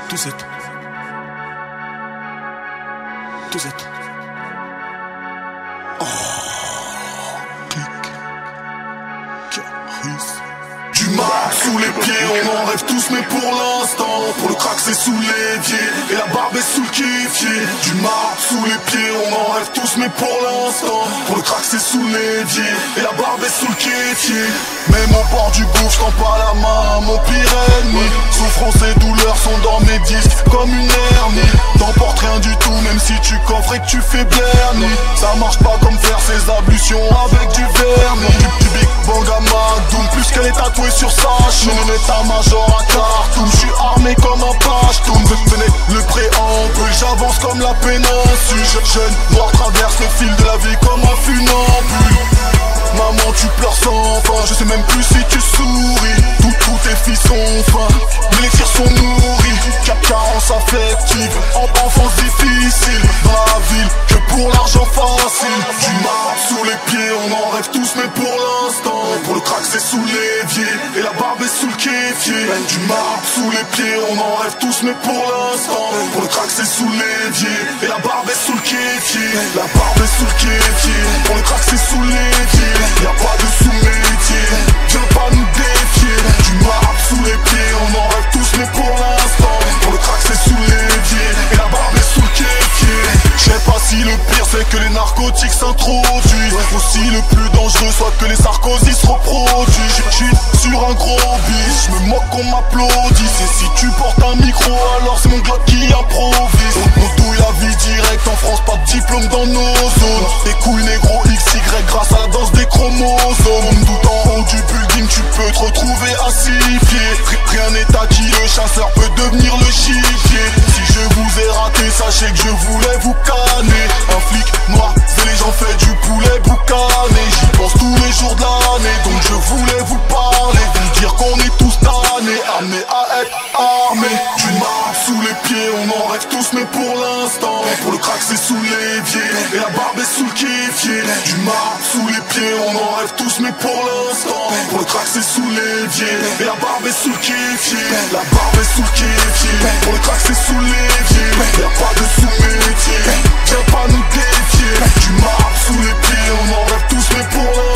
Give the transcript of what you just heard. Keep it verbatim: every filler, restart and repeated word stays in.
Tout zet. Tout zet. Oh, clic. Caris. Du marque sous les pieds, on en rêve tous mais pour l'instant. Pour le crack c'est sous l'évier et la barbe est sous le kéfier. Du marque sous les pieds, on en rêve tous mais pour l'instant. Pour le crack c'est sous l'évier et la barbe est sous le kéfier. Même au bord du gouffre, je tends pas la main à mon pire ennemi. Souffrance et douleur sont dans mes disques comme une hernie. T'emportes rien du tout même si tu coffres et que tu fais bernie. Ça marche pas comme faire ses ablutions avec du vernis. Du, du big bang à Madoum, plus qu'elle est tatouée sur sa chaîne. Un état-major à Khartoum, je suis armé comme un pachtoun. Venez le préambule, j'avance comme la péninsule. Jeune noir traverse le fil de la vie comme un funambule. Maman tu pleures sans fin, je sais même plus si tu souris. Tous tous tes filles sont fins, mais les tirs sont nourris. Carence affective, en enfance difficile. Dans la ville, que pour l'argent facile. Du marbre sous les pieds, on en rêve tous mais pour l'instant. Pour le crack c'est sous l'évier, et la barbe est sous le kéfier. Du marbre sous les pieds, on en rêve tous mais pour l'instant. Pour le crack c'est sous l'évier, et la barbe est sous le kéfier. La barbe est sous le kéfier, pour le crack c'est sous l'évier. Y'a pas de sous-métier, viens pas nous défier. Du marbre sous les pieds, on en rêve tous mais pour l'instant. Pour le crack c'est sous l'évier, et la barbe est sous le kéfier. J'sais pas si le pire c'est que les narcotiques s'introduisent, ou si le plus dangereux soit que les Sarkozy se reproduisent. J'suis sur un gros bis, j'me moque qu'on m'applaudisse. Et si tu portes un micro alors c'est mon glock qui improvise. On douille la vie directe en France, pas de diplôme dans nos zones. Tes couilles négro X Y grâce à la danse des chromosomes. Tout en haut du building tu peux te retrouver à six pieds. Rien n'est acquis, le chasseur peut devenir le gibier. Si je vous ai raté, sachez que je voulais vous canner. Un flic noir, c'est les gens fait du poulet boucané. J'y pense tous les jours de l'année, donc je voulais vous parler. Vous dire qu'on est tous tannés, amenés à être armés. Du marbre sous les pieds, on en rêve tous mais pour l'instant. Pour le crack c'est sous l'évier, et la barbe est sous le kéfier. Du marbre sous les pieds, on en rêve tous mais pour l'instant. Pour le crack c'est sous l'évier, et la barbe est sous le kéfier. La barbe est sous le kéfier, pour le crack c'est sous l'évier. Y'a pas de sous-métier, viens pas nous défier. Du marbre sous les pieds, on en rêve tous mais pour l'instant.